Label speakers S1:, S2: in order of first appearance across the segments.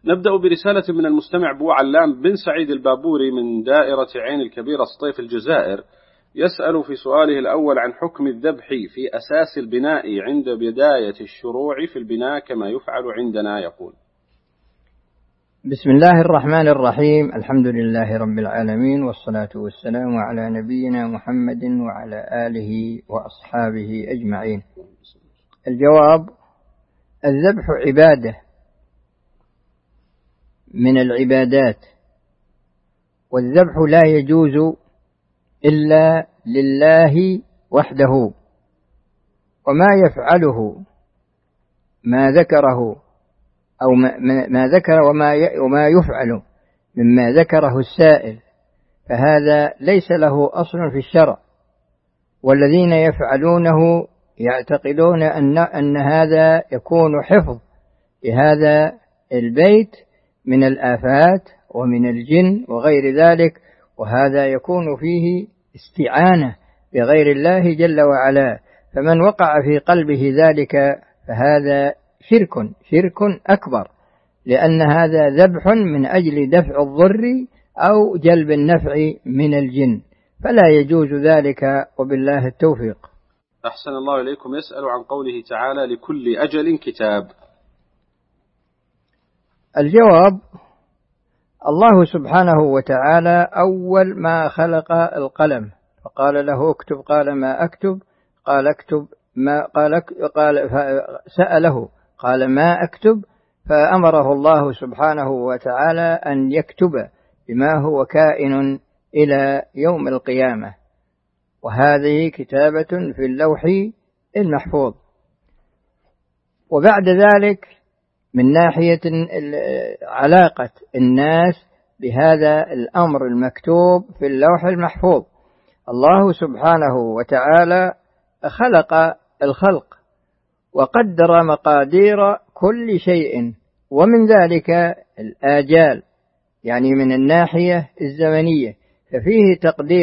S1: نبدأ برسالة من المستمع بو علام بن سعيد البابوري من دائرة عين الكبيرة سطيف الجزائر، يسأل في سؤاله الأول عن حكم الذبح في أساس البناء عند بداية الشروع في البناء كما يفعل عندنا. يقول:
S2: بسم الله الرحمن الرحيم، الحمد لله رب العالمين، والصلاة والسلام على نبينا محمد وعلى آله وأصحابه أجمعين. الجواب: الذبح عبادة من العبادات، والذبح لا يجوز إلا لله وحده، وما يفعله ما ذكره أو ما ذكر وما يفعل مما ذكره السائل فهذا ليس له أصل في الشرع، والذين يفعلونه يعتقدون أن هذا يكون حفظ لهذا البيت من الآفات ومن الجن وغير ذلك، وهذا يكون فيه استعانة بغير الله جل وعلا، فمن وقع في قلبه ذلك فهذا شرك أكبر، لأن هذا ذبح من أجل دفع الضر أو جلب النفع من الجن، فلا يجوز ذلك، وبالله التوفيق.
S1: أحسن الله إليكم. يسأل عن قوله تعالى: لكل أجل كتاب.
S2: الجواب: الله سبحانه وتعالى أول ما خلق القلم فقال له اكتب، قال ما أكتب، قال اكتب ما قال سأله قال ما أكتب، فأمره الله سبحانه وتعالى أن يكتب بما هو كائن إلى يوم القيامة، وهذه كتابة في اللوح المحفوظ. وبعد ذلك من ناحية علاقة الناس بهذا الأمر المكتوب في اللوح المحفوظ، الله سبحانه وتعالى خلق الخلق وقدر مقادير كل شيء، ومن ذلك الآجال، يعني من الناحية الزمنية، ففيه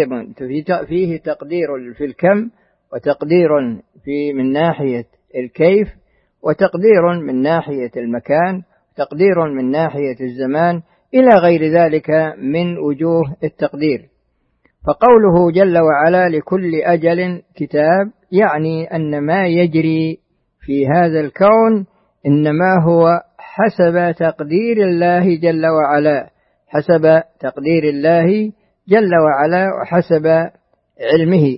S2: تقدير في الكم، وتقدير من ناحية الكيف، وتقدير من ناحية المكان، وتقدير من ناحية الزمان، إلى غير ذلك من وجوه التقدير. فقوله جل وعلا لكل أجل كتاب، يعني أن ما يجري في هذا الكون إنما هو حسب تقدير الله جل وعلا، حسب تقدير الله جل وعلا وحسب علمه.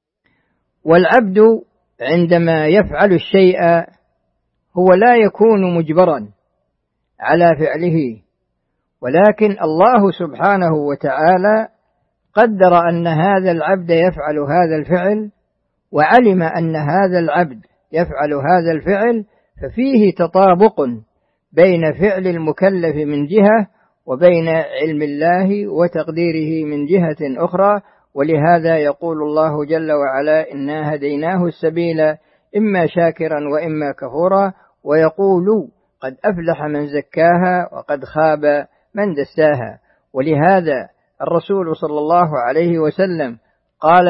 S2: والعبد عندما يفعل الشيء هو لا يكون مجبرا على فعله، ولكن الله سبحانه وتعالى قدر أن هذا العبد يفعل هذا الفعل، وعلم أن هذا العبد يفعل هذا الفعل، ففيه تطابق بين فعل المكلف من جهة وبين علم الله وتقديره من جهة أخرى. ولهذا يقول الله جل وعلا: إنا هديناه السبيل إما شاكرا وإما كفورا، ويقول: قد أفلح من زكاها وقد خاب من دساها. ولهذا الرسول صلى الله عليه وسلم قال: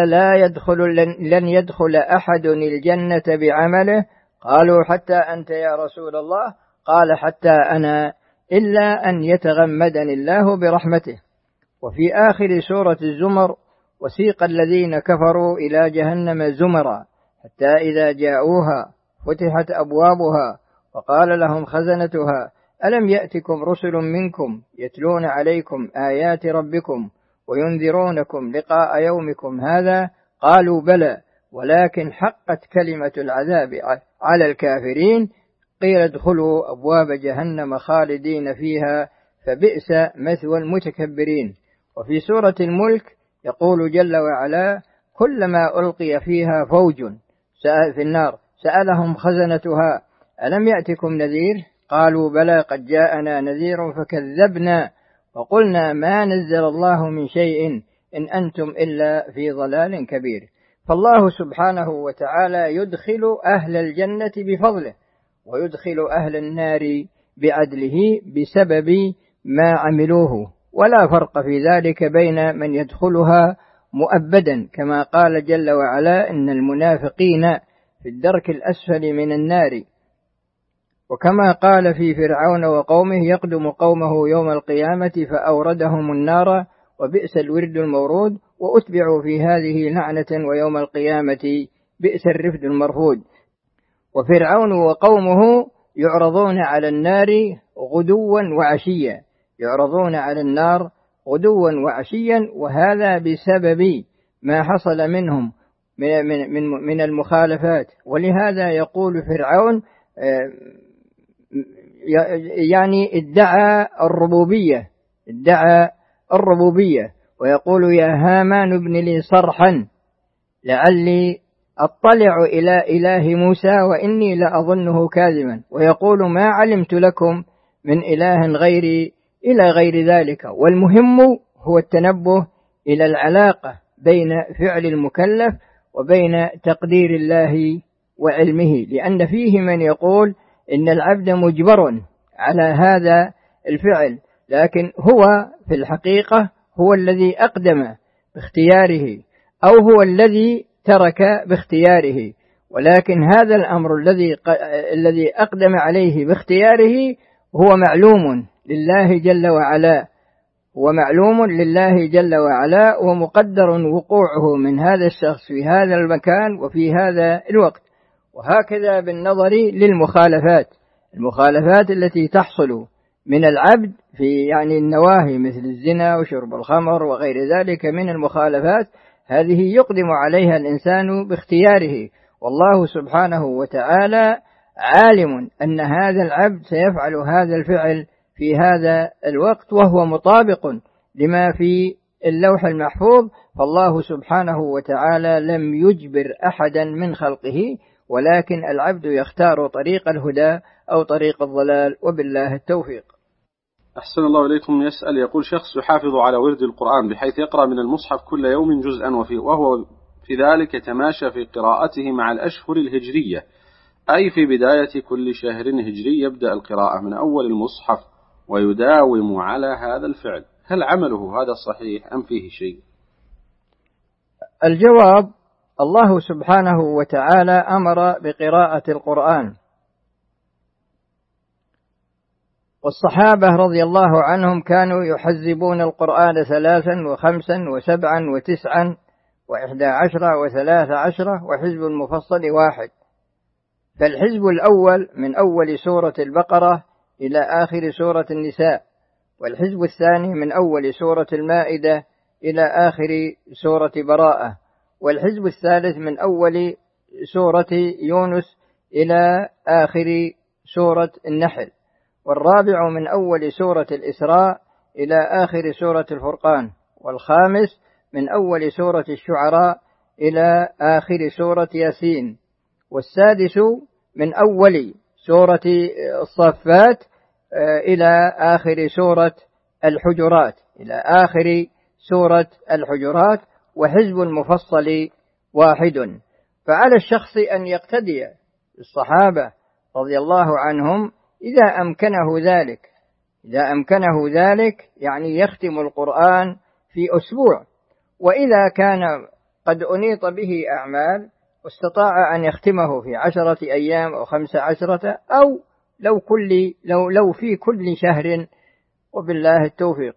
S2: لن يدخل أحد الجنة بعمله. قالوا: حتى أنت يا رسول الله؟ قال: حتى أنا، إلا أن يتغمدني الله برحمته. وفي آخر سورة الزمر: وسيق الذين كفروا إلى جهنم زمرا حتى إذا جاءوها فتحت أبوابها وقال لهم خزنتها ألم يأتكم رسل منكم يتلون عليكم آيات ربكم وينذرونكم لقاء يومكم هذا؟ قالوا: بلى، ولكن حقت كلمة العذاب على الكافرين. قيل: ادخلوا أبواب جهنم خالدين فيها فبئس مثوى المتكبرين. وفي سورة الملك يقول جل وعلا: كلما ألقي فيها فوج في النار سألهم خزنتها ألم يأتكم نذير؟ قالوا: بلى، قد جاءنا نذير فكذبنا وقلنا ما نزل الله من شيء إن أنتم إلا في ضلال كبير. فالله سبحانه وتعالى يدخل أهل الجنة بفضله، ويدخل أهل النار بعدله بسبب ما عملوه، ولا فرق في ذلك بين من يدخلها مؤبدا، كما قال جل وعلا: إن المنافقين في الدرك الأسفل من النار. وكما قال في فرعون وقومه يقدم قومه يوم القيامة فأوردهم النار وبئس الورد المورود وأتبعوا في هذه لعنة ويوم القيامة بئس الرفد المرفود. وفرعون وقومه يعرضون على النار غدوا وعشيا، يعرضون على النار غدوا وعشيا، وهذا بسبب ما حصل منهم من المخالفات. ولهذا يقول فرعون يعني ادعى الربوبية ويقول يا هامان ابن لي صرحا لعلي أطلع إلى إله موسى وإني لأظنه كاذبا، ويقول ما علمت لكم من إله غيري إلى غير ذلك. والمهم هو التنبه إلى العلاقة بين فعل المكلف وبين تقدير الله وعلمه، لأن فيه من يقول إن العبد مجبر على هذا الفعل، لكن هو في الحقيقة هو الذي أقدم باختياره أو هو الذي ترك باختياره، ولكن هذا الأمر الذي أقدم عليه باختياره هو معلوم لله جل وعلا، ومقدر وقوعه من هذا الشخص في هذا المكان وفي هذا الوقت. وهكذا بالنظر المخالفات التي تحصل من العبد في يعني النواهي مثل الزنا وشرب الخمر وغير ذلك من المخالفات، هذه يقدم عليها الإنسان باختياره، والله سبحانه وتعالى عالم أن هذا العبد سيفعل هذا الفعل في هذا الوقت وهو مطابق لما في اللوح المحفوظ. فالله سبحانه وتعالى لم يجبر أحدا من خلقه، ولكن العبد يختار طريق الهدى أو طريق الضلال، وبالله التوفيق.
S1: أحسن الله إليكم. يسأل يقول شخص يحافظ على ورد القرآن بحيث يقرأ من المصحف كل يوم جزءا وهو في ذلك يتماشى في قراءته مع الأشهر الهجرية، أي في بداية كل شهر هجري يبدأ القراءة من أول المصحف ويداوم على هذا الفعل، هل عمله هذا صحيح أم فيه شيء؟
S2: الجواب: الله سبحانه وتعالى أمر بقراءة القرآن، والصحابة رضي الله عنهم كانوا يحزبون القرآن 3 و5 و7 و9 و11 و13 وحزب المفصل 1. فالحزب الأول من أول سورة البقرة إلى آخر سورة النساء، والحزب الثاني من أول سورة المائدة إلى آخر سورة براءة، والحزب الثالث من أول سورة يونس إلى آخر سورة النحل، والرابع من أول سورة الإسراء إلى آخر سورة الفرقان، والخامس من أول سورة الشعراء إلى آخر سورة ياسين، والسادس من أول سورة الصافات إلى آخر سورة الحجرات، وحزب المفصل 1. فعلى الشخص أن يقتدي بالصحابة رضي الله عنهم إذا أمكنه ذلك، يعني يختم القرآن في أسبوع، وإذا كان قد أنيط به أعمال واستطاع أن يختمه في 10 أيام أو 15 أو لو في كل شهر، وبالله التوفيق.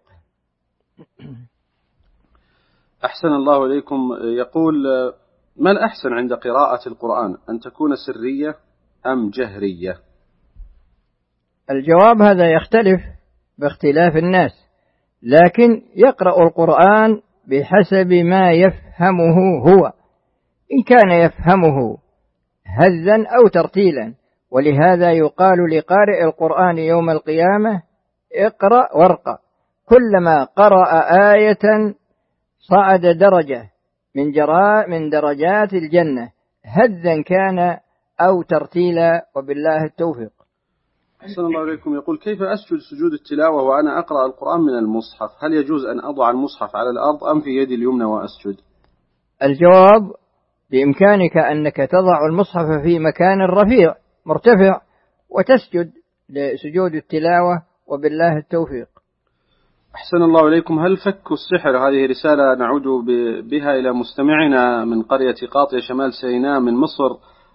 S1: أحسن الله إليكم. يقول ما الأحسن عند قراءة القرآن، أن تكون سرية أم جهرية؟
S2: الجواب هذا يختلف باختلاف الناس، لكن يقرأ القرآن بحسب ما يفهمه هو، إن كان يفهمه هزا أو ترتيلا. ولهذا يقال لقارئ القرآن يوم القيامة اقرأ وارقى، كلما قرأ آية صعد درجة من درجات الجنة، هزا كان أو ترتيلا، وبالله التوفيق.
S1: أحسن الله إليكم. يقول كيف أسجد سجود التلاوة وأنا أقرأ القرآن من المصحف، هل يجوز أن أضع المصحف على الأرض أم في يدي اليمنى وأسجد؟
S2: الجواب: بإمكانك أنك تضع المصحف في مكان رفيع مرتفع وتسجد لسجود التلاوة، وبالله التوفيق.
S1: أحسن الله إليكم. هل فك السحر، هذه رسالة نعود بها إلى مستمعنا من قرية قاطية شمال سيناء من مصر،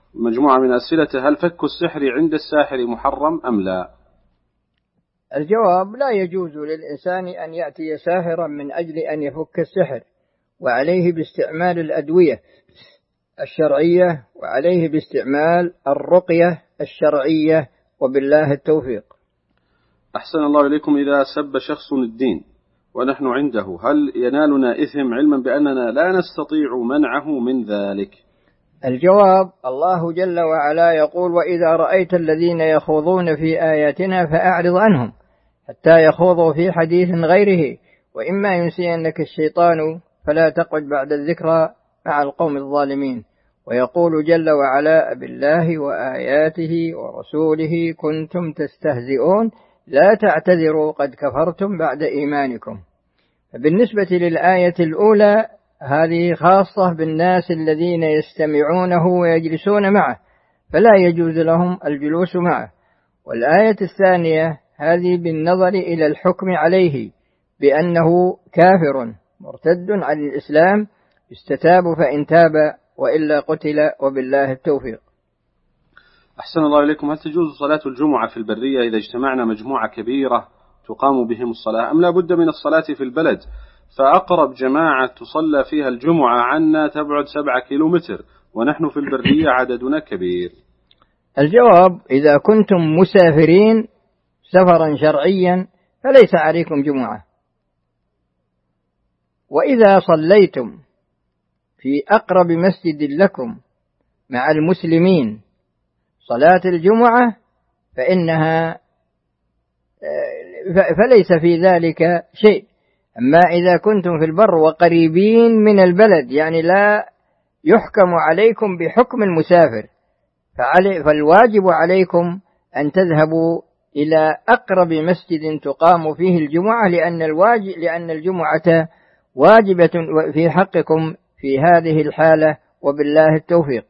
S1: مجموعة من أسئلته: هل فك السحر عند الساحر محرم أم لا؟
S2: الجواب: لا يجوز للإنسان أن يأتي ساحرا من أجل أن يفك السحر، وعليه باستعمال الأدوية الشرعية، وعليه باستعمال الرقية الشرعية، وبالله التوفيق.
S1: أحسن الله إليكم، إذا سب شخص الدين ونحن عنده هل ينالنا إثم علما بأننا لا نستطيع منعه من ذلك؟
S2: الجواب: الله جل وعلا يقول: وإذا رأيت الذين يخوضون في آياتنا فأعرض عنهم حتى يخوضوا في حديث غيره، وإما ينسينك الشيطان فلا تقعد بعد الذكرى مع القوم الظالمين. ويقول جل وعلا: بالله وآياته ورسوله كنتم تستهزئون لا تعتذروا قد كفرتم بعد إيمانكم. بالنسبة للآية الأولى هذه خاصة بالناس الذين يستمعونه ويجلسون معه، فلا يجوز لهم الجلوس معه. والآية الثانية هذه بالنظر إلى الحكم عليه بأنه كافر مرتد عن الإسلام، استتاب فإن تاب وإلا قتل، وبالله التوفيق.
S1: أحسن الله إليكم، هل تجوز صلاة الجمعة في البرية إذا اجتمعنا مجموعة كبيرة تقام بهم الصلاة، أم لا بد من الصلاة في البلد؟ فأقرب جماعة تصلى فيها الجمعة عنا تبعد 7 كيلومتر ونحن في البرية عددنا كبير.
S2: الجواب: إذا كنتم مسافرين سفرا شرعيا فليس عليكم جمعة، وإذا صليتم في أقرب مسجد لكم مع المسلمين صلاة الجمعة فليس في ذلك شيء. أما إذا كنتم في البر وقريبين من البلد، يعني لا يحكم عليكم بحكم المسافر، فالواجب عليكم أن تذهبوا إلى أقرب مسجد تقام فيه الجمعة، لأن الجمعة واجبة في حقكم في هذه الحالة، وبالله التوفيق.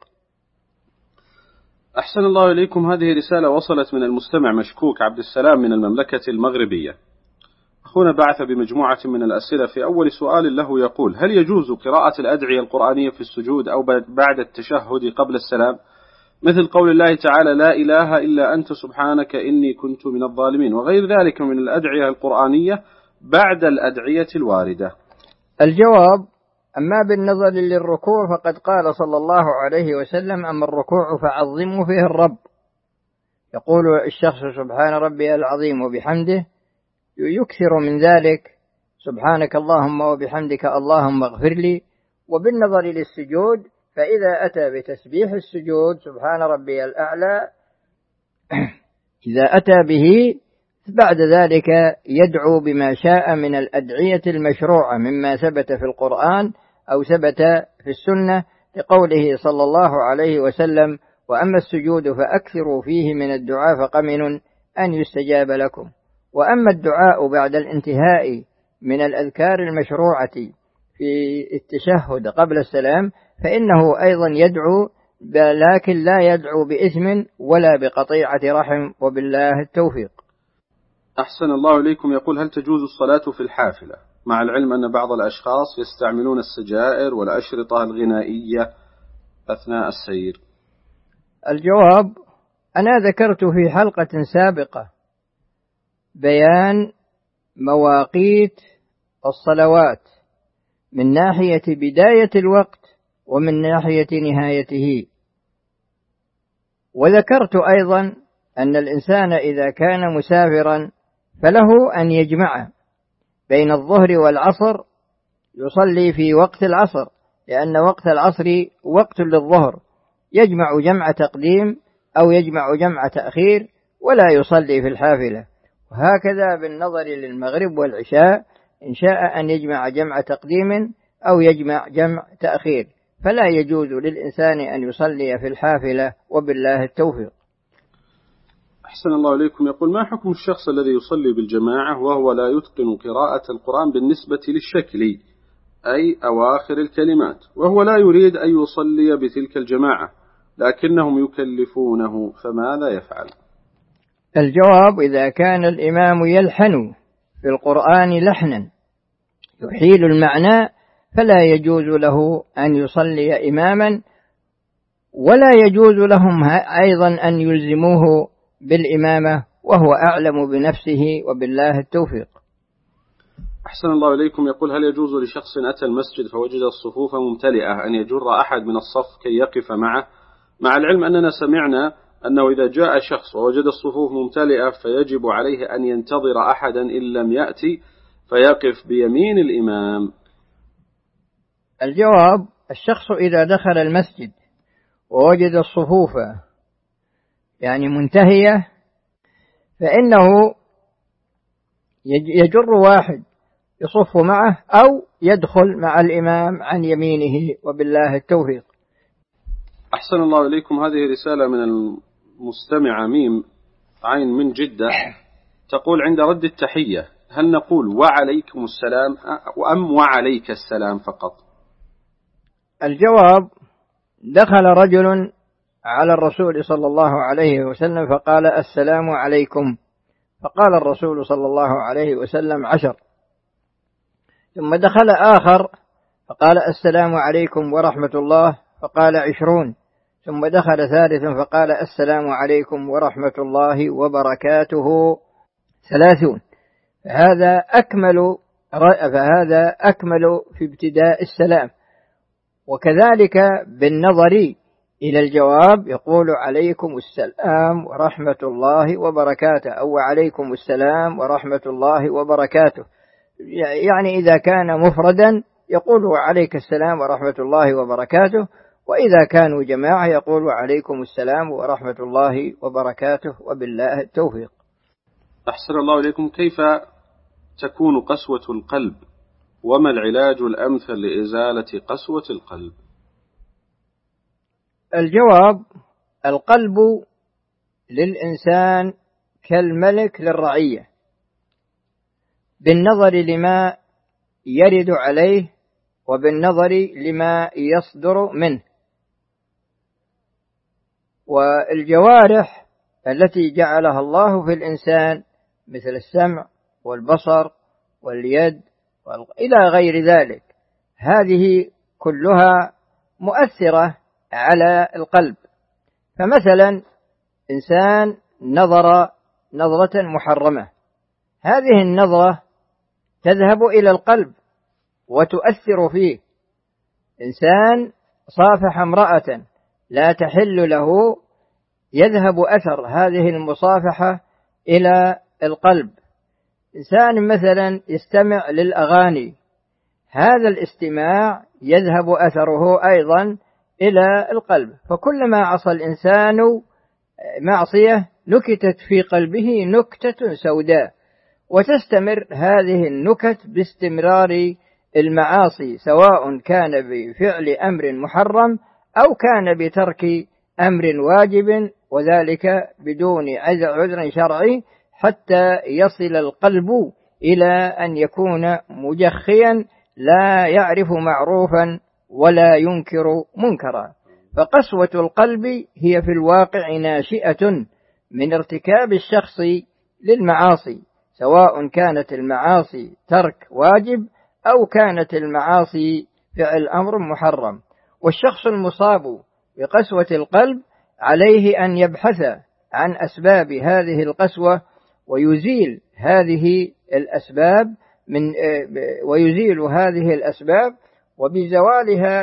S1: أحسن الله إليكم، هذه رسالة وصلت من المستمع مشكوك عبد السلام من المملكة المغربية. أخونا بعث بمجموعة من الأسئلة. في أول سؤال له يقول: هل يجوز قراءة الأدعية القرآنية في السجود أو بعد التشهد قبل السلام، مثل قول الله تعالى: لا إله إلا أنت سبحانك إني كنت من الظالمين، وغير ذلك من الأدعية القرآنية بعد الأدعية الواردة؟
S2: الجواب: أما بالنظر للركوع فقد قال صلى الله عليه وسلم: أما الركوع فعظموا فيه الرب. يقول الشخص: سبحان ربي العظيم وبحمده، يكثر من ذلك: سبحانك اللهم وبحمدك اللهم اغفر لي. وبالنظر للسجود فإذا أتى بتسبيح السجود سبحان ربي الأعلى إذا أتى به بعد ذلك يدعو بما شاء من الأدعية المشروعة مما ثبت في القرآن أو ثبت في السنة، لقوله صلى الله عليه وسلم: وأما السجود فأكثروا فيه من الدعاء فقمن أن يستجاب لكم. وأما الدعاء بعد الانتهاء من الأذكار المشروعة في التشهد قبل السلام فإنه أيضا يدعو، لكن لا يدعو بإثم ولا بقطيعة رحم، وبالله التوفيق.
S1: أحسن الله إليكم، يقول: هل تجوز الصلاة في الحافلة، مع العلم أن بعض الأشخاص يستعملون السجائر والأشرطة الغنائية أثناء السير؟
S2: الجواب: أنا ذكرت في حلقة سابقة بيان مواقيت الصلوات من ناحية بداية الوقت ومن ناحية نهايته، وذكرت أيضا أن الإنسان إذا كان مسافرا فله أن يجمع بين الظهر والعصر، يصلي في وقت العصر، لأن وقت العصر وقت للظهر، يجمع جمع تقديم أو يجمع جمع تأخير ولا يصلي في الحافلة. وهكذا بالنظر للمغرب والعشاء، إن شاء أن يجمع جمع تقديم أو يجمع جمع تأخير، فلا يجوز للإنسان أن يصلي في الحافلة، وبالله التوفيق.
S1: أحسن الله إليكم، يقول: ما حكم الشخص الذي يصلي بالجماعة وهو لا يتقن قراءة القرآن بالنسبة للشكل، أي أواخر الكلمات، وهو لا يريد أن يصلي بتلك الجماعة لكنهم يكلفونه، فماذا يفعل؟
S2: الجواب: إذا كان الإمام يلحن في القرآن لحنا يحيل المعنى فلا يجوز له أن يصلي إماما ولا يجوز لهم أيضا أن يلزموه بالإمامة وهو أعلم بنفسه، وبالله التوفيق.
S1: أحسن الله إليكم. يقول: هل يجوز لشخص أتى المسجد فوجد الصفوف ممتلئة أن يجر أحد من الصف كي يقف معه، مع العلم أننا سمعنا أنه إذا جاء شخص ووجد الصفوف ممتلئة فيجب عليه أن ينتظر أحدا إن لم يأتي فيقف بيمين الإمام؟
S2: الجواب: الشخص إذا دخل المسجد ووجد الصفوف منتهية فإنه يجر واحد يصف معه أو يدخل مع الإمام عن يمينه، وبالله التوفيق.
S1: أحسن الله إليكم. هذه رسالة من المستمعة ميم عين من جدة، تقول: عند رد التحية هل نقول وعليكم السلام أم وعليك السلام فقط؟
S2: الجواب: دخل رجل على الرسول صلى الله عليه وسلم فقال: السلام عليكم، فقال الرسول صلى الله عليه وسلم 10. ثم دخل آخر فقال: السلام عليكم ورحمة الله، فقال 20. ثم دخل ثالث فقال: السلام عليكم ورحمة الله وبركاته 30. فهذا أكمل في ابتداء السلام. وكذلك بالنظر إلى الجواب يقول: عليكم السلام ورحمة الله وبركاته، أو عليكم السلام ورحمة الله وبركاته. إذا كان مفردا يقول: عليك السلام ورحمة الله وبركاته، وإذا كانوا جماعة يقول: عليكم السلام ورحمة الله وبركاته، وبالله التوفيق.
S1: أحسن الله إليكم. كيف تكون قسوة القلب، وما العلاج الأمثل لإزالة قسوة القلب؟
S2: الجواب: القلب للإنسان كالملك للرعية، بالنظر لما يرد عليه وبالنظر لما يصدر منه. والجوارح التي جعلها الله في الإنسان مثل السمع والبصر واليد إلى غير ذلك، هذه كلها مؤثرة على القلب. فمثلا إنسان نظر نظرة محرمة، هذه النظرة تذهب إلى القلب وتؤثر فيه. إنسان صافح امرأة لا تحل له، يذهب أثر هذه المصافحة إلى القلب. إنسان مثلا يستمع للأغاني، هذا الاستماع يذهب أثره أيضا إلى القلب. فكلما عصى الإنسان معصية نكتت في قلبه نكتة سوداء، وتستمر هذه النكت باستمرار المعاصي، سواء كان بفعل أمر محرم أو كان بترك أمر واجب، وذلك بدون عذر شرعي، حتى يصل القلب إلى أن يكون مجخيا لا يعرف معروفا ولا ينكر منكرا. فقسوة القلب هي في الواقع ناشئة من ارتكاب الشخص للمعاصي، سواء كانت المعاصي ترك واجب أو كانت المعاصي فعل أمر محرم. والشخص المصاب بقسوة القلب عليه أن يبحث عن أسباب هذه القسوة ويزيل هذه الأسباب وبزوالها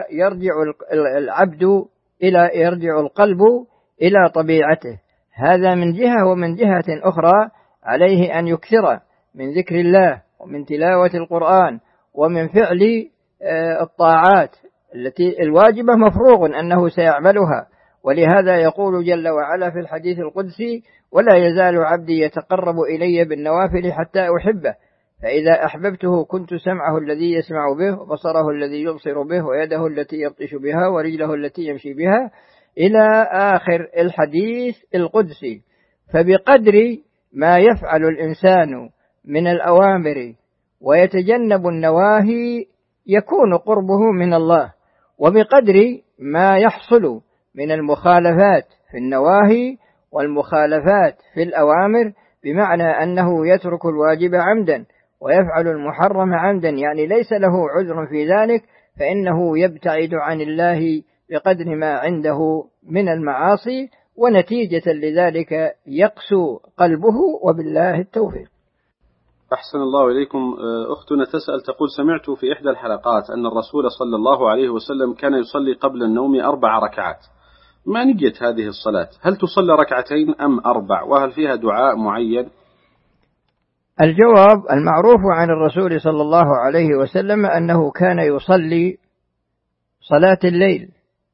S2: يرجع القلب إلى طبيعته. هذا من جهة. ومن جهة أخرى عليه أن يكثر من ذكر الله ومن تلاوة القرآن ومن فعل الطاعات التي الواجبة مفروغ أنه سيعملها. ولهذا يقول جل وعلا في الحديث القدسي: ولا يزال عبدي يتقرب إلي بالنوافل حتى أحبه، فإذا أحببته كنت سمعه الذي يسمع به، وبصره الذي يبصر به، ويده التي يبطش بها، ورجله التي يمشي بها، إلى آخر الحديث القدسي. فبقدر ما يفعل الإنسان من الأوامر ويتجنب النواهي يكون قربه من الله، وبقدر ما يحصل من المخالفات في النواهي والمخالفات في الأوامر، بمعنى أنه يترك الواجب عمدا ويفعل المحرم عمدا، يعني ليس له عذر في ذلك، فإنه يبتعد عن الله بقدر ما عنده من المعاصي، ونتيجة لذلك يقسو قلبه، وبالله التوفيق.
S1: أحسن الله إليكم. أختنا تسأل تقول: سمعت في إحدى الحلقات أن الرسول صلى الله عليه وسلم كان يصلي قبل النوم 4 ركعات، ما نية هذه الصلاة؟ هل تصلى 2 أم 4؟ وهل فيها دعاء معين؟
S2: الجواب: المعروف عن الرسول صلى الله عليه وسلم أنه كان يصلي صلاة الليل،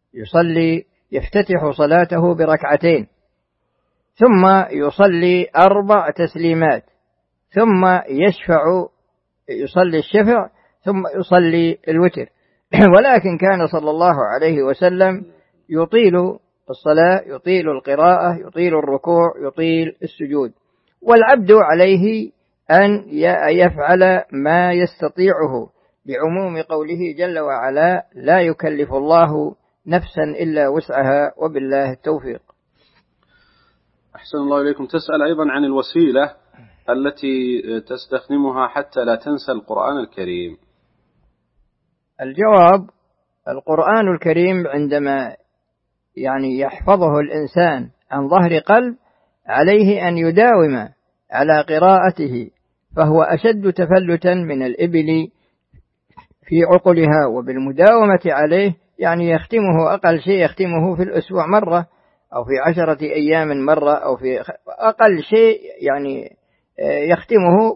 S2: يفتتح صلاته ب2 ثم يصلي 4 تسليمات، ثم يصلي الشفع، ثم يصلي الوتر. ولكن كان صلى الله عليه وسلم يطيل الصلاة، يطيل القراءة، يطيل الركوع، يطيل السجود، والعبد عليه أن يفعل ما يستطيعه، بعموم قوله جل وعلا: لا يكلف الله نفسا إلا وسعها، وبالله التوفيق.
S1: أحسن الله إليكم. تسأل أيضا عن الوسيلة التي تستخدمها حتى لا تنسى القرآن الكريم.
S2: الجواب: القرآن الكريم عندما يحفظه الإنسان عن ظهر قلب، عليه أن يداوم على قراءته، فهو أشد تفلتا من الإبل في عقلها، وبالمداومة عليه يختمه أقل شيء يختمه في الأسبوع مرة، أو في 10 أيام مرة، أو في أقل شيء يختمه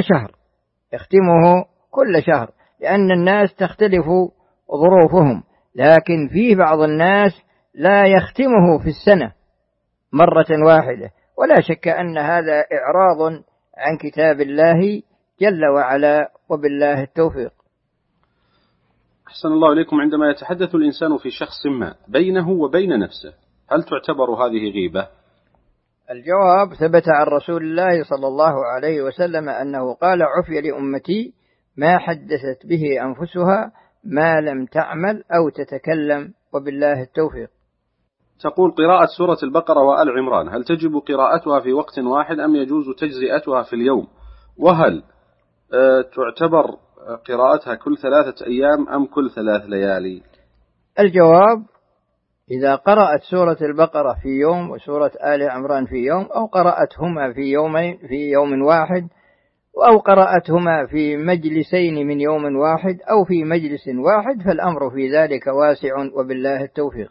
S2: كل شهر، لأن الناس تختلف ظروفهم، لكن فيه بعض الناس لا يختمه في السنة مرة واحدة، ولا شك أن هذا إعراض عن كتاب الله جل وعلا، وبالله التوفيق.
S1: أحسن الله إليكم. عندما يتحدث الإنسان في شخص ما بينه وبين نفسه، هل تعتبر هذه غيبة؟
S2: الجواب: ثبت عن رسول الله صلى الله عليه وسلم أنه قال: عفي لأمتي ما حدثت به أنفسها ما لم تعمل أو تتكلم، وبالله التوفيق.
S1: تقول: قراءة سورة البقرة وآل عمران، هل تجب قراءتها في وقت واحد أم يجوز تجزئتها في اليوم؟ وهل تعتبر قراءتها كل 3 أيام أم كل 3 ليالي؟
S2: الجواب: إذا قرأت سورة البقرة في يوم وسورة آل عمران في يوم، أو قرأتهما في يوم واحد، أو قرأتهما في مجلسين من يوم واحد، أو في مجلس واحد، فالأمر في ذلك واسع، وبالله التوفيق.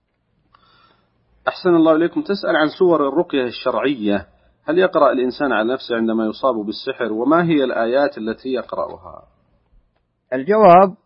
S1: أحسن الله إليكم. تسأل عن سور الرقية الشرعية، هل يقرأ الإنسان على نفسه عندما يصاب بالسحر؟ وما هي الآيات التي يقرأها؟
S2: الجواب: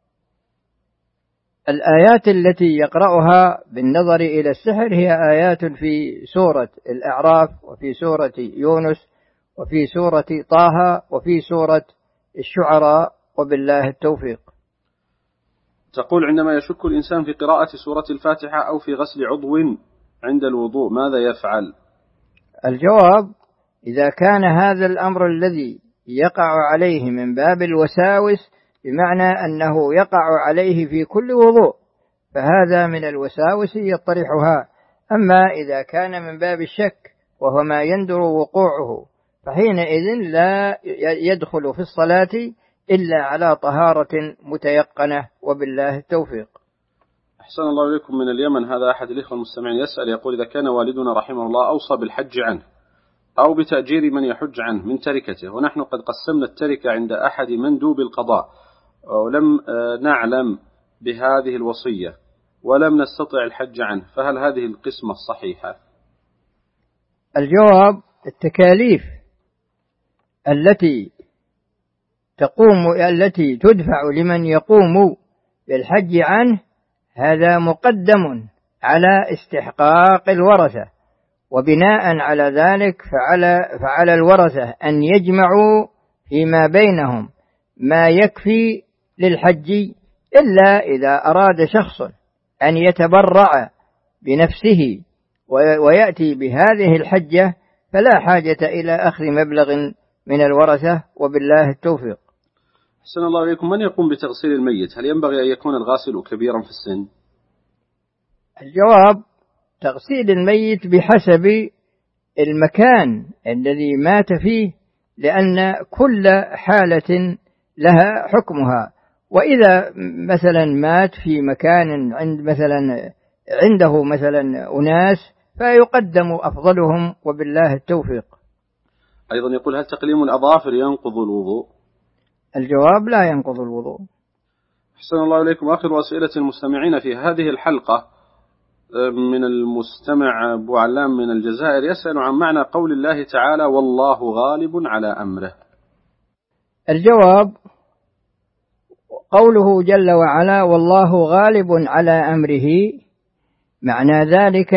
S2: الآيات التي يقرأها بالنظر إلى السحر هي آيات في سورة الأعراف، وفي سورة يونس، وفي سورة طه، وفي سورة الشعراء، وبالله التوفيق.
S1: تقول: عندما يشك الإنسان في قراءة سورة الفاتحة أو في غسل عضو عند الوضوء، ماذا يفعل؟
S2: الجواب: إذا كان هذا الأمر الذي يقع عليه من باب الوساوس، بمعنى أنه يقع عليه في كل وضوء، فهذا من الوساوس يطرحها. أما إذا كان من باب الشك وهو ما يندر وقوعه، فحينئذ لا يدخل في الصلاة إلا على طهارة متيقنة، وبالله التوفيق.
S1: أحسن الله إليكم. من اليمن، هذا أحد الإخوة المستمعين يسأل يقول: إذا كان والدنا رحمه الله أوصى بالحج عنه أو بتأجير من يحج عنه من تركته، ونحن قد قسمنا التركة عند أحد مندوب القضاء، ولم نعلم بهذه الوصية ولم نستطع الحج عنه، فهل هذه القسمة الصحيحة؟
S2: الجواب: التكاليف التي تدفع لمن يقوم بالحج عنه، هذا مقدم على استحقاق الورثة، وبناء على ذلك فعلى الورثة أن يجمعوا فيما بينهم ما يكفي للحج، إلا إذا أراد شخص أن يتبرع بنفسه ويأتي بهذه الحجة، فلا حاجة إلى أخذ مبلغ من الورثة، وبالله التوفيق.
S1: أحسن الله إليكم. من يقوم بتغسيل الميت، هل ينبغي أن يكون الغاسل كبيرا في السن؟
S2: الجواب: تغسيل الميت بحسب المكان الذي مات فيه، لأن كل حالة لها حكمها، وإذا مثلا مات في مكان عنده مثلا أناس فيقدم أفضلهم، وبالله التوفيق.
S1: أيضا يقول: هل تقليم الأظافر ينقض الوضوء؟
S2: الجواب: لا ينقض الوضوء.
S1: أحسن الله إليكم. آخر أسئلة المستمعين في هذه الحلقة من المستمع أبو علام من الجزائر، يسأل عن معنى قول الله تعالى: والله غالب على أمره.
S2: الجواب: قوله جل وعلا والله غالب على أمره، معنى ذلك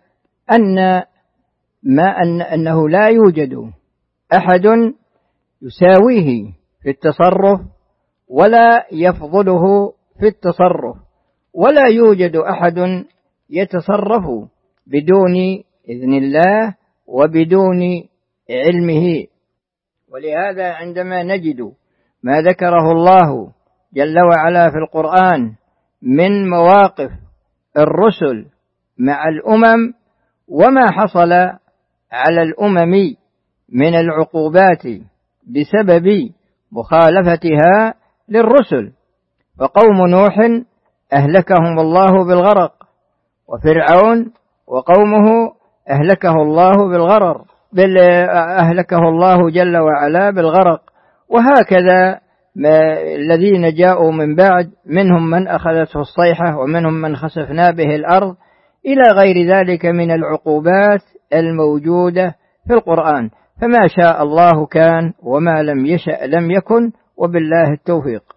S2: أنه لا يوجد أحد يساويه في التصرف ولا يفضله في التصرف، ولا يوجد أحد يتصرف بدون إذن الله وبدون علمه. ولهذا عندما نجد ما ذكره الله جل وعلا في القرآن من مواقف الرسل مع الأمم وما حصل على الأمم من العقوبات بسبب مخالفتها للرسل، فقوم نوح أهلكهم الله بالغرق، وفرعون وقومه أهلكه الله جل وعلا بالغرق، وهكذا الذين جاءوا من بعد، منهم من أخذته الصيحة ومنهم من خسفنا به الأرض، إلى غير ذلك من العقوبات الموجودة في القرآن. فما شاء الله كان، وما لم يشأ لم يكن، وبالله التوفيق.